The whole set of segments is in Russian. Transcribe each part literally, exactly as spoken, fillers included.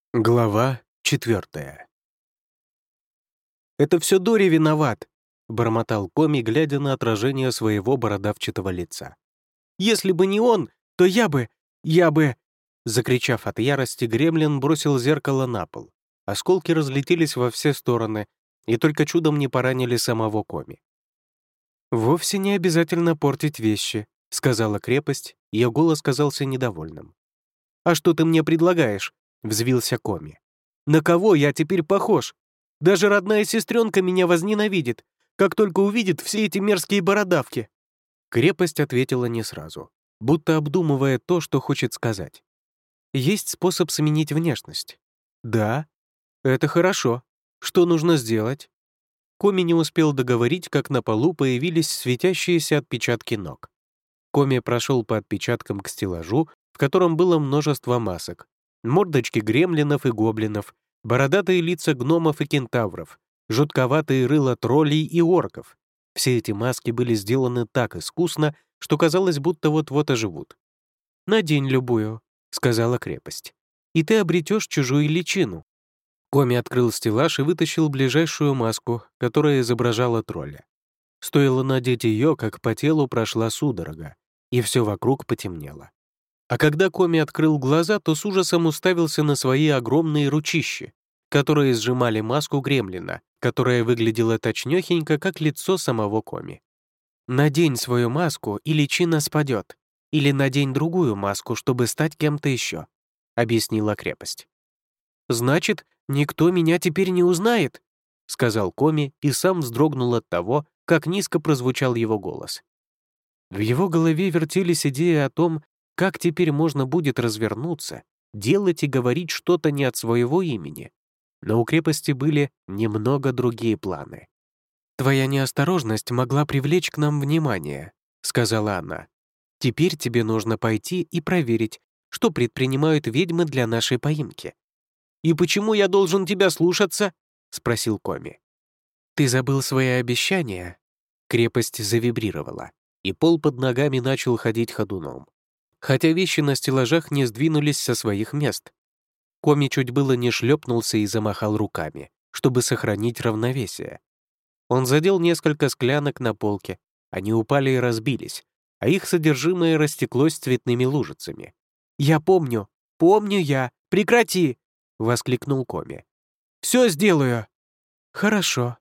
Глава четвертая. «Это все Дори виноват», — бормотал Коми, глядя на отражение своего бородавчатого лица. «Если бы не он, то я бы... я бы...» Закричав от ярости, гремлин бросил зеркало на пол. Осколки разлетелись во все стороны и только чудом не поранили самого Коми. «Вовсе не обязательно портить вещи», — сказала крепость, ее голос казался недовольным. «А что ты мне предлагаешь?» — взвился Коми. «На кого я теперь похож? Даже родная сестренка меня возненавидит, как только увидит все эти мерзкие бородавки». Крепость ответила не сразу, будто обдумывая то, что хочет сказать. «Есть способ сменить внешность». «Да, это хорошо. Что нужно сделать?» Коми не успел договорить, как на полу появились светящиеся отпечатки ног. Коми прошел по отпечаткам к стеллажу, в котором было множество масок. Мордочки гремлинов и гоблинов, бородатые лица гномов и кентавров, жутковатые рыла троллей и орков. Все эти маски были сделаны так искусно, что казалось, будто вот-вот оживут. «Надень любую», — сказала крепость, «и ты обретешь чужую личину». Коми открыл стеллаж и вытащил ближайшую маску, которая изображала тролля. Стоило надеть ее, как по телу прошла судорога, и все вокруг потемнело. А когда Коми открыл глаза, то с ужасом уставился на свои огромные ручищи, которые сжимали маску гремлина, которая выглядела точнёхенько, как лицо самого Коми. «Надень свою маску, и личина спадет. Или надень другую маску, чтобы стать кем-то еще», — объяснила крепость. «Значит, никто меня теперь не узнает», — сказал Коми и сам вздрогнул от того, как низко прозвучал его голос. В его голове вертелись идеи о том, как теперь можно будет развернуться, делать и говорить что-то не от своего имени. Но у крепости были немного другие планы. «Твоя неосторожность могла привлечь к нам внимание», — сказала она. «Теперь тебе нужно пойти и проверить, что предпринимают ведьмы для нашей поимки». «И почему я должен тебя слушаться?» — спросил Коми. «Ты забыл свои обещания?» Крепость завибрировала, и пол под ногами начал ходить ходуном. Хотя вещи на стеллажах не сдвинулись со своих мест. Коми чуть было не шлепнулся и замахал руками, чтобы сохранить равновесие. Он задел несколько склянок на полке, они упали и разбились, а их содержимое растеклось цветными лужицами. «Я помню, помню я, прекрати!» — воскликнул Коми. «Все сделаю!» «Хорошо».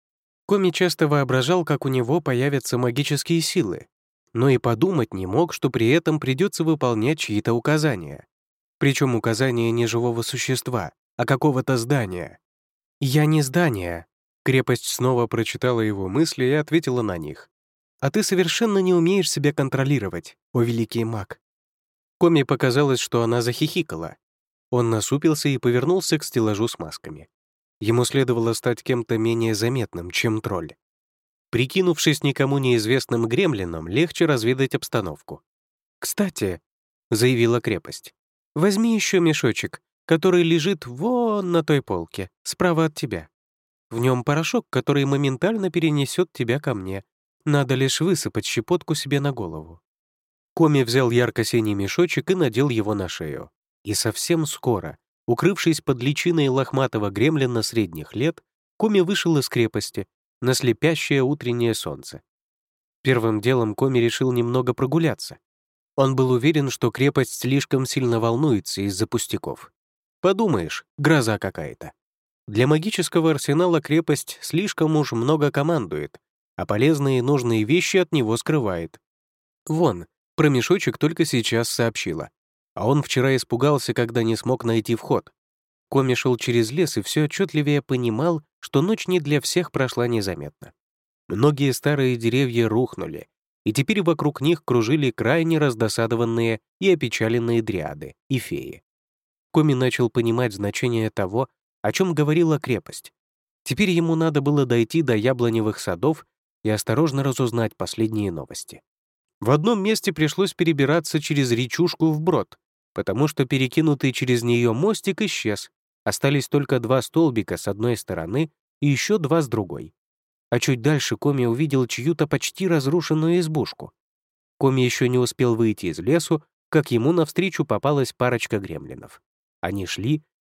Коми часто воображал, как у него появятся магические силы, но и подумать не мог, что при этом придется выполнять чьи-то указания. Причем указания не живого существа, а какого-то здания. «Я не здание», — крепость снова прочитала его мысли и ответила на них. «А ты совершенно не умеешь себя контролировать, о великий маг». Коми показалось, что она захихикала. Он насупился и повернулся к стеллажу с масками. Ему следовало стать кем-то менее заметным, чем тролль. Прикинувшись никому неизвестным гремлином, легче разведать обстановку. «Кстати», — заявила крепость, «возьми еще мешочек, который лежит вон на той полке, справа от тебя. В нем порошок, который моментально перенесет тебя ко мне. Надо лишь высыпать щепотку себе на голову». Коми взял ярко-синий мешочек и надел его на шею. И совсем скоро, укрывшись под личиной лохматого гремлина средних лет, Коми вышел из крепости на слепящее утреннее солнце. Первым делом Коми решил немного прогуляться. Он был уверен, что крепость слишком сильно волнуется из-за пустяков. Подумаешь, гроза какая-то. Для магического арсенала крепость слишком уж много командует, а полезные и нужные вещи от него скрывает. Вон, про мешочек только сейчас сообщила. А он вчера испугался, когда не смог найти вход. Коми шел через лес и все отчетливее понимал, что ночь не для всех прошла незаметно. Многие старые деревья рухнули, и теперь вокруг них кружили крайне раздосадованные и опечаленные дриады и феи. Коми начал понимать значение того, о чем говорила крепость. Теперь ему надо было дойти до яблоневых садов и осторожно разузнать последние новости. В одном месте пришлось перебираться через речушку вброд, потому что перекинутый через нее мостик исчез. Остались только два столбика с одной стороны и еще два с другой. А чуть дальше Коми увидел чью-то почти разрушенную избушку. Коми еще не успел выйти из лесу, как ему навстречу попалась парочка гремлинов. Они шли,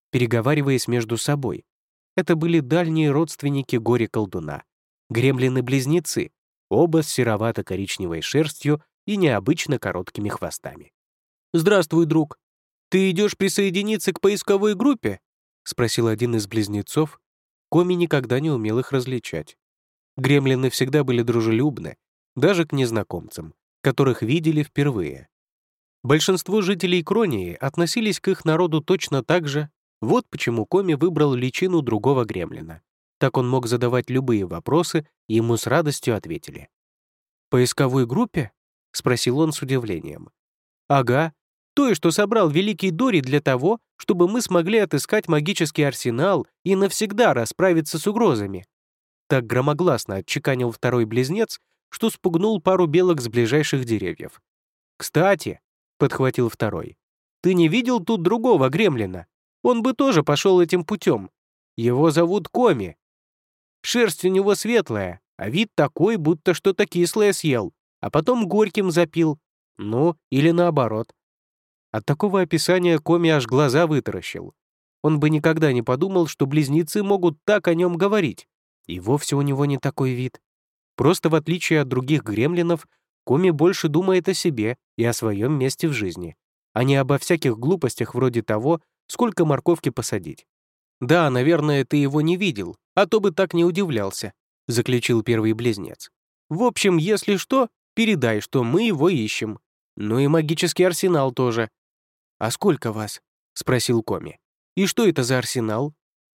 переговариваясь между собой. Это были дальние родственники горе-колдуна. Гремлины-близнецы, оба с серовато-коричневой шерстью и необычно короткими хвостами. «Здравствуй, друг. Ты идешь присоединиться к поисковой группе?» — спросил один из близнецов. Коми никогда не умел их различать. Гремлины всегда были дружелюбны, даже к незнакомцам, которых видели впервые. Большинство жителей Кронии относились к их народу точно так же. Вот почему Коми выбрал личину другого гремлина. Так он мог задавать любые вопросы, и ему с радостью ответили. «Поисковой группе?» — спросил он с удивлением. «Ага, той, что собрал Великий Дори для того, чтобы мы смогли отыскать магический арсенал и навсегда расправиться с угрозами». Так громогласно отчеканил второй близнец, что спугнул пару белок с ближайших деревьев. «Кстати», — подхватил второй, «ты не видел тут другого гремлина? Он бы тоже пошел этим путем. Его зовут Коми. Шерсть у него светлая, а вид такой, будто что-то кислое съел, а потом горьким запил. Ну, или наоборот». От такого описания Коми аж глаза вытаращил. Он бы никогда не подумал, что близнецы могут так о нем говорить. И вовсе у него не такой вид. Просто в отличие от других гремлинов, Коми больше думает о себе и о своем месте в жизни, а не обо всяких глупостях вроде того, сколько морковки посадить. «Да, наверное, ты его не видел, а то бы так не удивлялся», — заключил первый близнец. «В общем, если что, передай, что мы его ищем. Ну и магический арсенал тоже». «А сколько вас?» — спросил Коми. «И что это за арсенал?»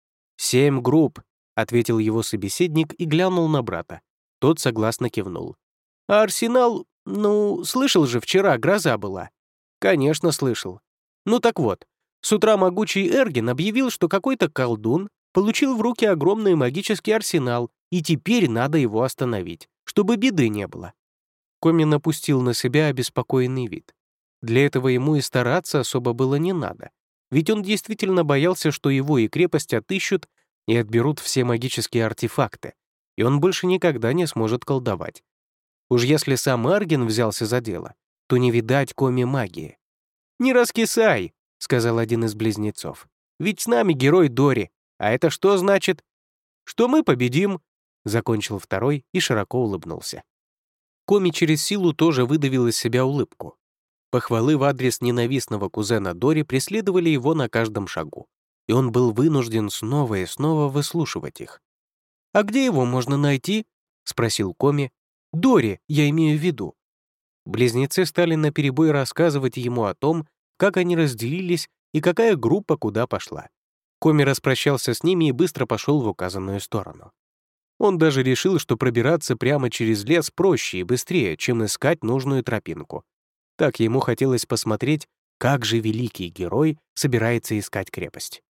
«Семь групп», — ответил его собеседник и глянул на брата. Тот согласно кивнул. «А арсенал, ну, слышал же, вчера гроза была». «Конечно, слышал. Ну так вот, с утра могучий Эргин объявил, что какой-то колдун получил в руки огромный магический арсенал, и теперь надо его остановить, чтобы беды не было». Коми напустил на себя обеспокоенный вид. Для этого ему и стараться особо было не надо, ведь он действительно боялся, что его и крепость отыщут и отберут все магические артефакты, и он больше никогда не сможет колдовать. Уж если сам Арген взялся за дело, то не видать Коми магии. «Не раскисай», — сказал один из близнецов. «Ведь с нами герой Дори, а это что значит?» «Что мы победим», — закончил второй и широко улыбнулся. Коми через силу тоже выдавил из себя улыбку. Похвалы в адрес ненавистного кузена Дори преследовали его на каждом шагу, и он был вынужден снова и снова выслушивать их. «А где его можно найти?» — спросил Коми. «Дори, я имею в виду». Близнецы стали наперебой рассказывать ему о том, как они разделились и какая группа куда пошла. Коми распрощался с ними и быстро пошел в указанную сторону. Он даже решил, что пробираться прямо через лес проще и быстрее, чем искать нужную тропинку. Так ему хотелось посмотреть, как же великий герой собирается искать крепость.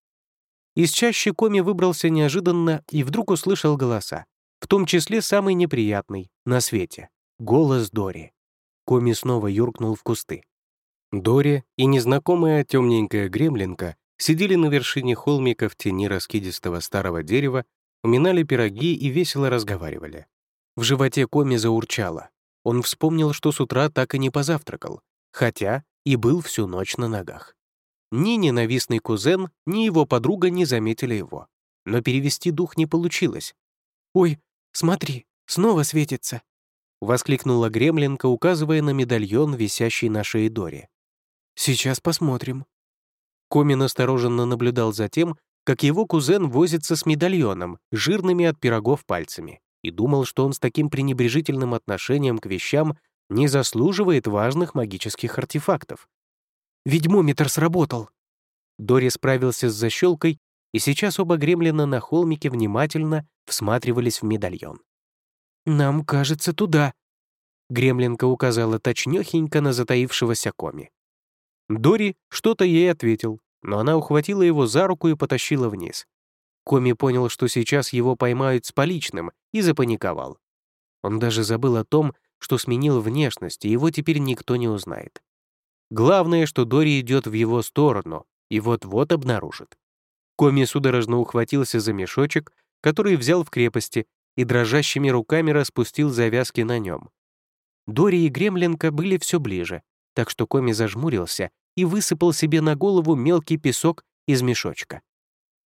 Из чащи Коми выбрался неожиданно и вдруг услышал голоса, в том числе самый неприятный на свете — голос Дори. Коми снова юркнул в кусты. Дори и незнакомая темненькая гремлинка сидели на вершине холмика в тени раскидистого старого дерева, уминали пироги и весело разговаривали. В животе Коми заурчало. Он вспомнил, что с утра так и не позавтракал, хотя и был всю ночь на ногах. Ни ненавистный кузен, ни его подруга не заметили его. Но перевести дух не получилось. «Ой, смотри, снова светится!» — воскликнула гремлинка, указывая на медальон, висящий на шее Дори. «Сейчас посмотрим». Коми настороженно наблюдал за тем, как его кузен возится с медальоном, жирными от пирогов пальцами, и думал, что он с таким пренебрежительным отношением к вещам не заслуживает важных магических артефактов. «Ведьмометр сработал!» Дори справился с защелкой, и сейчас оба гремлина на холмике внимательно всматривались в медальон. «Нам кажется, туда», — гремлинка указала точнёхенько на затаившегося Коми. Дори что-то ей ответил, но она ухватила его за руку и потащила вниз. Коми понял, что сейчас его поймают с поличным, и запаниковал. Он даже забыл о том, что сменил внешность, и его теперь никто не узнает. Главное, что Дори идет в его сторону и вот-вот обнаружит. Коми судорожно ухватился за мешочек, который взял в крепости, и дрожащими руками распустил завязки на нем. Дори и гремлинка были все ближе, так что Коми зажмурился и высыпал себе на голову мелкий песок из мешочка.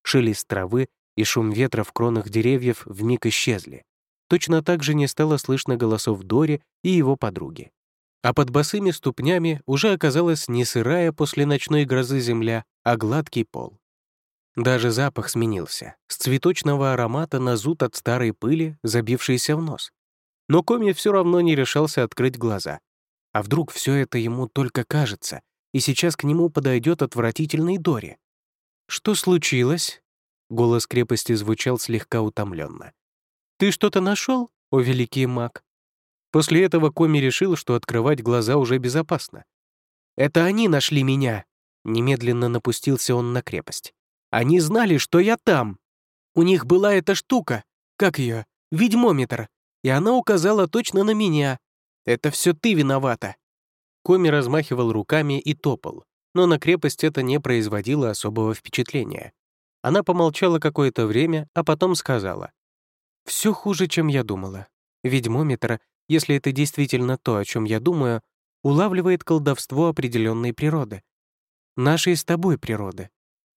Шелест травы и шум ветра в кронах деревьев вмиг исчезли. Точно так же не стало слышно голосов Дори и его подруги. А под босыми ступнями уже оказалась не сырая после ночной грозы земля, а гладкий пол. Даже запах сменился, с цветочного аромата на зуд от старой пыли, забившейся в нос. Но Коми все равно не решался открыть глаза. А вдруг все это ему только кажется, и сейчас к нему подойдет отвратительный Дори? «Что случилось?» Голос крепости звучал слегка утомленно. «Ты что-то нашел, о великий маг?» После этого Коми решил, что открывать глаза уже безопасно. «Это они нашли меня!» Немедленно напустился он на крепость. «Они знали, что я там! У них была эта штука, как ее, ведьмометр, и она указала точно на меня. Это все ты виновата!» Коми размахивал руками и топал, но на крепость это не производило особого впечатления. Она помолчала какое-то время, а потом сказала: «Все хуже, чем я думала. Ведьмометр, если это действительно то, о чем я думаю, улавливает колдовство определенной природы. Нашей с тобой природы.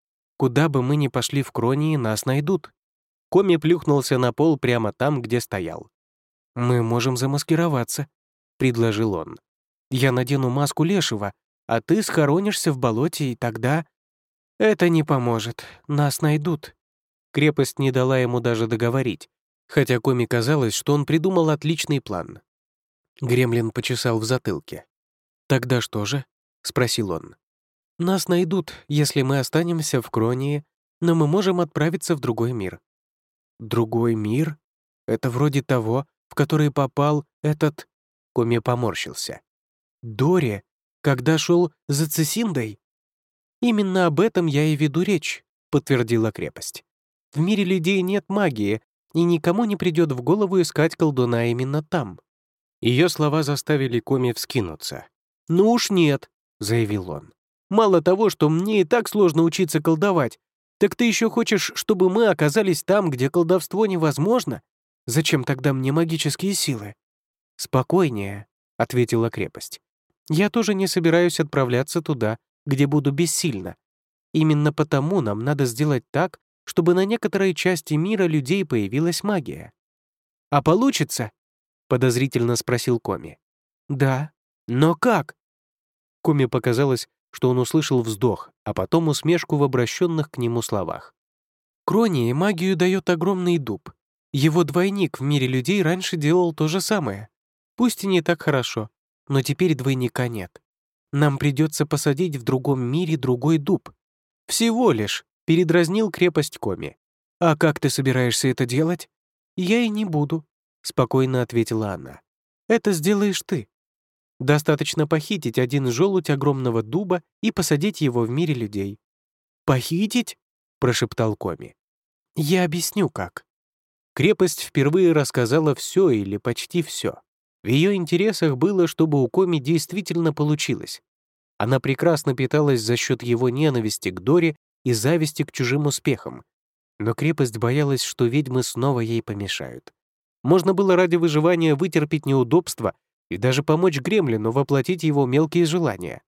Куда бы мы ни пошли в Кронии, нас найдут». Коми плюхнулся на пол прямо там, где стоял. «Мы можем замаскироваться», — предложил он. «Я надену маску лешего, а ты схоронишься в болоте, и тогда...» «Это не поможет, нас найдут». Крепость не дала ему даже договорить, хотя Коми казалось, что он придумал отличный план. Гремлин почесал в затылке. «Тогда что же?» — спросил он. «Нас найдут, если мы останемся в Кронии, но мы можем отправиться в другой мир». «Другой мир? Это вроде того, в который попал этот...» Коми поморщился. «Дори, когда шел за Цесиндой?» «Именно об этом я и веду речь», — подтвердила крепость. «В мире людей нет магии, и никому не придет в голову искать колдуна именно там». Ее слова заставили Коми вскинуться. «Ну уж нет», — заявил он. «Мало того, что мне и так сложно учиться колдовать, так ты еще хочешь, чтобы мы оказались там, где колдовство невозможно? Зачем тогда мне магические силы?» «Спокойнее», — ответила крепость. «Я тоже не собираюсь отправляться туда, где буду бессильна. Именно потому нам надо сделать так, чтобы на некоторой части мира людей появилась магия». «А получится?» — подозрительно спросил Коми. «Да. Но как?» Коми показалось, что он услышал вздох, а потом усмешку в обращенных к нему словах. «Кронии магию дает огромный дуб. Его двойник в мире людей раньше делал то же самое. Пусть и не так хорошо, но теперь двойника нет. Нам придется посадить в другом мире другой дуб. Всего лишь», — передразнил крепость Коми. «А как ты собираешься это делать?» «Я и не буду», — спокойно ответила она. «Это сделаешь ты. Достаточно похитить один желудь огромного дуба и посадить его в мире людей». «Похитить?» — прошептал Коми. «Я объясню, как». Крепость впервые рассказала все или почти все. В ее интересах было, чтобы у Коми действительно получилось. Она прекрасно питалась за счет его ненависти к Дори и зависти к чужим успехам. Но крепость боялась, что ведьмы снова ей помешают. Можно было ради выживания вытерпеть неудобства и даже помочь Гремлину воплотить его мелкие желания.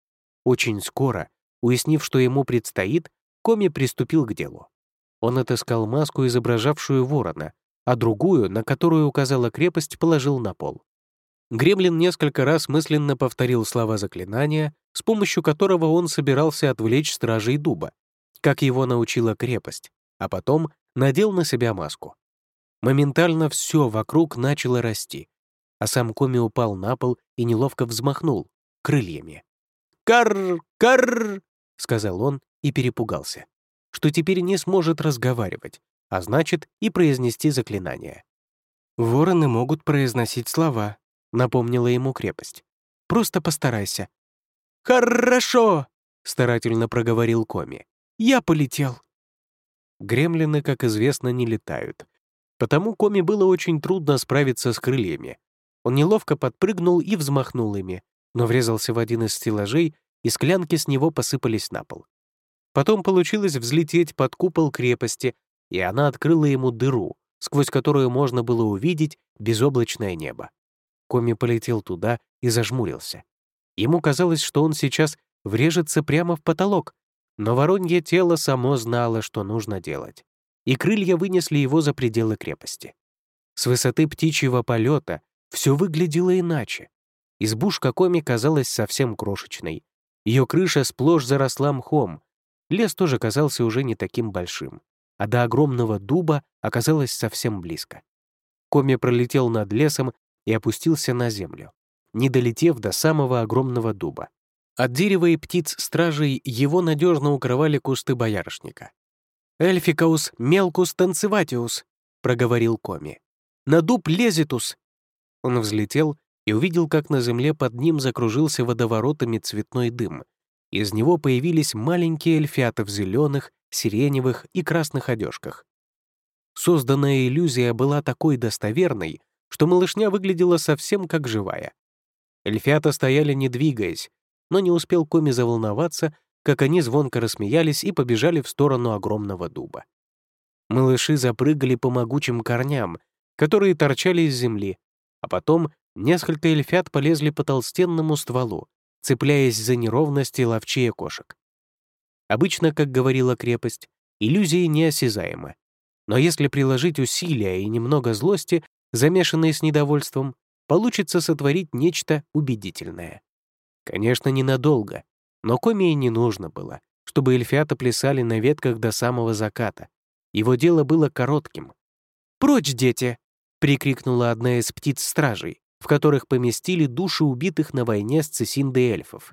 Очень скоро, уяснив, что ему предстоит, Коми приступил к делу. Он отыскал маску, изображавшую ворона, а другую, на которую указала крепость, положил на пол. Гремлин несколько раз мысленно повторил слова заклинания, с помощью которого он собирался отвлечь стражей дуба, как его научила крепость, а потом надел на себя маску. Моментально все вокруг начало расти, а сам Коми упал на пол и неловко взмахнул крыльями. «Карр! Карр!» — сказал он и перепугался, что теперь не сможет разговаривать, а значит и произнести заклинание. «Вороны могут произносить слова», — напомнила ему крепость. «Просто постарайся». «Хорошо!» — старательно проговорил Коми. «Я полетел». Гремлины, как известно, не летают. Потому Коми было очень трудно справиться с крыльями. Он неловко подпрыгнул и взмахнул ими, но врезался в один из стеллажей, и склянки с него посыпались на пол. Потом получилось взлететь под купол крепости, и она открыла ему дыру, сквозь которую можно было увидеть безоблачное небо. Коми полетел туда и зажмурился. Ему казалось, что он сейчас врежется прямо в потолок, Но воронье тело само знало, что нужно делать, и крылья вынесли его за пределы крепости. С высоты птичьего полета все выглядело иначе. Избушка Коми казалась совсем крошечной. Ее крыша сплошь заросла мхом. Лес тоже казался уже не таким большим, а до огромного дуба оказалось совсем близко. Коми пролетел над лесом и опустился на землю, не долетев до самого огромного дуба. От дерева и птиц-стражей его надежно укрывали кусты боярышника. «Эльфикаус мелкус танцеватиус», — проговорил Коми. «На дуб лезитус». Он взлетел и увидел, как на земле под ним закружился водоворотами цветной дым. Из него появились маленькие эльфята в зеленых, сиреневых и красных одежках. Созданная иллюзия была такой достоверной, что малышня выглядела совсем как живая. Эльфята стояли, не двигаясь, но не успел Коми заволноваться, как они звонко рассмеялись и побежали в сторону огромного дуба. Малыши запрыгали по могучим корням, которые торчали из земли, а потом несколько эльфят полезли по толстенному стволу, цепляясь за неровности ловчее кошек. Обычно, как говорила крепость, иллюзии неосязаемы. Но если приложить усилия и немного злости, замешанной с недовольством, получится сотворить нечто убедительное. Конечно, ненадолго, но Коми и не нужно было, чтобы эльфята плясали на ветках до самого заката. Его дело было коротким. «Прочь, дети!» — прикрикнула одна из птиц-стражей, в которых поместили души убитых на войне с Цесиндой эльфов.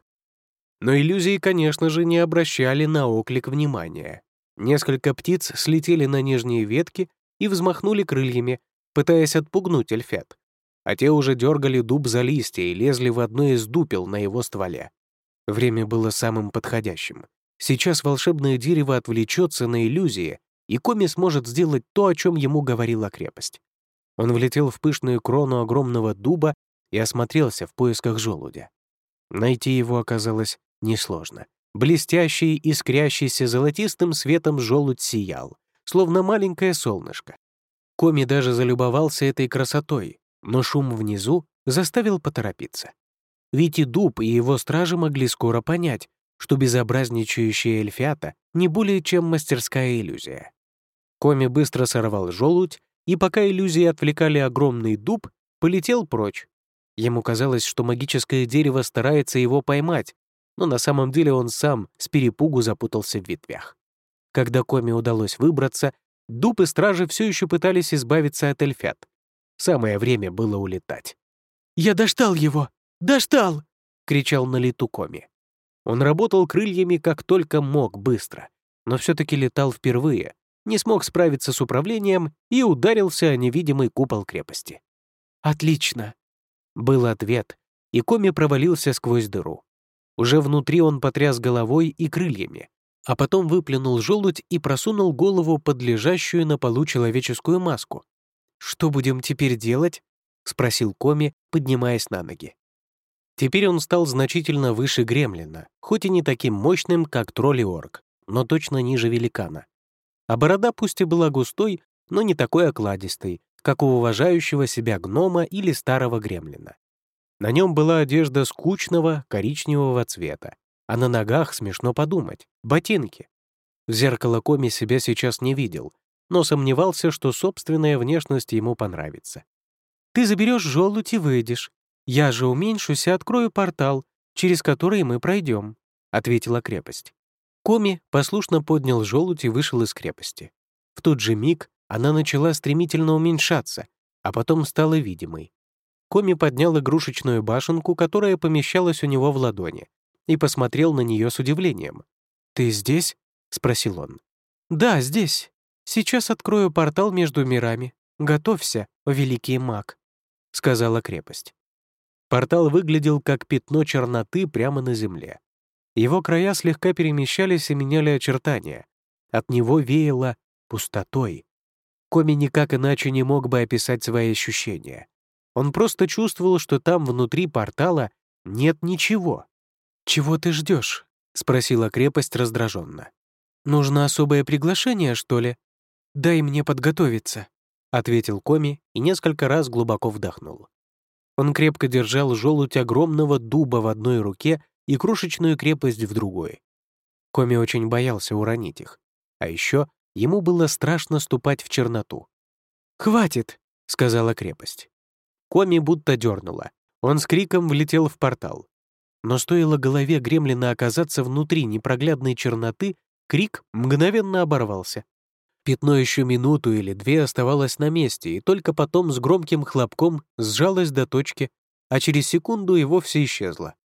Но иллюзии, конечно же, не обращали на оклик внимания. Несколько птиц слетели на нижние ветки и взмахнули крыльями, пытаясь отпугнуть эльфят, а те уже дергали дуб за листья и лезли в одно из дупел на его стволе. Время было самым подходящим. Сейчас волшебное дерево отвлечется на иллюзии, и Коми сможет сделать то, о чем ему говорила крепость. Он влетел в пышную крону огромного дуба и осмотрелся в поисках желудя. Найти его оказалось несложно. Блестящий, искрящийся золотистым светом желудь сиял, словно маленькое солнышко. Коми даже залюбовался этой красотой, но шум внизу заставил поторопиться. Ведь и дуб, и его стражи могли скоро понять, что безобразничающие эльфята не более чем мастерская иллюзия. Коми быстро сорвал желудь, и пока иллюзии отвлекали огромный дуб, полетел прочь. Ему казалось, что магическое дерево старается его поймать, но на самом деле он сам с перепугу запутался в ветвях. Когда Коми удалось выбраться, дуб и стражи все еще пытались избавиться от эльфят. Самое время было улетать. «Я доштал его! Доштал!» — кричал на лету Коми. Он работал крыльями как только мог быстро, но все-таки летал впервые, не смог справиться с управлением и ударился о невидимый купол крепости. «Отлично!» — был ответ, и Коми провалился сквозь дыру. Уже внутри он потряс головой и крыльями, а потом выплюнул желудь и просунул голову под лежащую на полу человеческую маску. «Что будем теперь делать?» — спросил Коми, поднимаясь на ноги. Теперь он стал значительно выше гремлина, хоть и не таким мощным, как тролль-орк, но точно ниже великана. А борода пусть и была густой, но не такой окладистой, как у уважающего себя гнома или старого гремлина. На нем была одежда скучного коричневого цвета, а на ногах, смешно подумать, ботинки. В зеркало Коми себя сейчас не видел, но сомневался, что собственная внешность ему понравится. «Ты заберешь желудь и выйдешь. Я же уменьшусь и открою портал, через который мы пройдем», — ответила крепость. Коми послушно поднял желудь и вышел из крепости. В тот же миг она начала стремительно уменьшаться, а потом стала видимой. Коми поднял игрушечную башенку, которая помещалась у него в ладони, и посмотрел на нее с удивлением. «Ты здесь?» — спросил он. «Да, здесь. Сейчас открою портал между мирами. Готовься, о великий маг», — сказала крепость. Портал выглядел как пятно черноты прямо на земле. Его края слегка перемещались и меняли очертания. От него веяло пустотой. Коми никак иначе не мог бы описать свои ощущения. Он просто чувствовал, что там внутри портала нет ничего. «Чего ты ждешь?» — спросила крепость раздраженно. «Нужно особое приглашение, что ли? Дай мне подготовиться», — ответил Коми и несколько раз глубоко вдохнул. Он крепко держал желудь огромного дуба в одной руке и крошечную крепость в другой. Коми очень боялся уронить их. А еще ему было страшно ступать в черноту. «Хватит!» — сказала крепость. Коми будто дернула. Он с криком влетел в портал. Но стоило голове гремлина оказаться внутри непроглядной черноты, крик мгновенно оборвался. Пятно еще минуту или две оставалось на месте, и только потом с громким хлопком сжалось до точки, а через секунду и вовсе исчезло.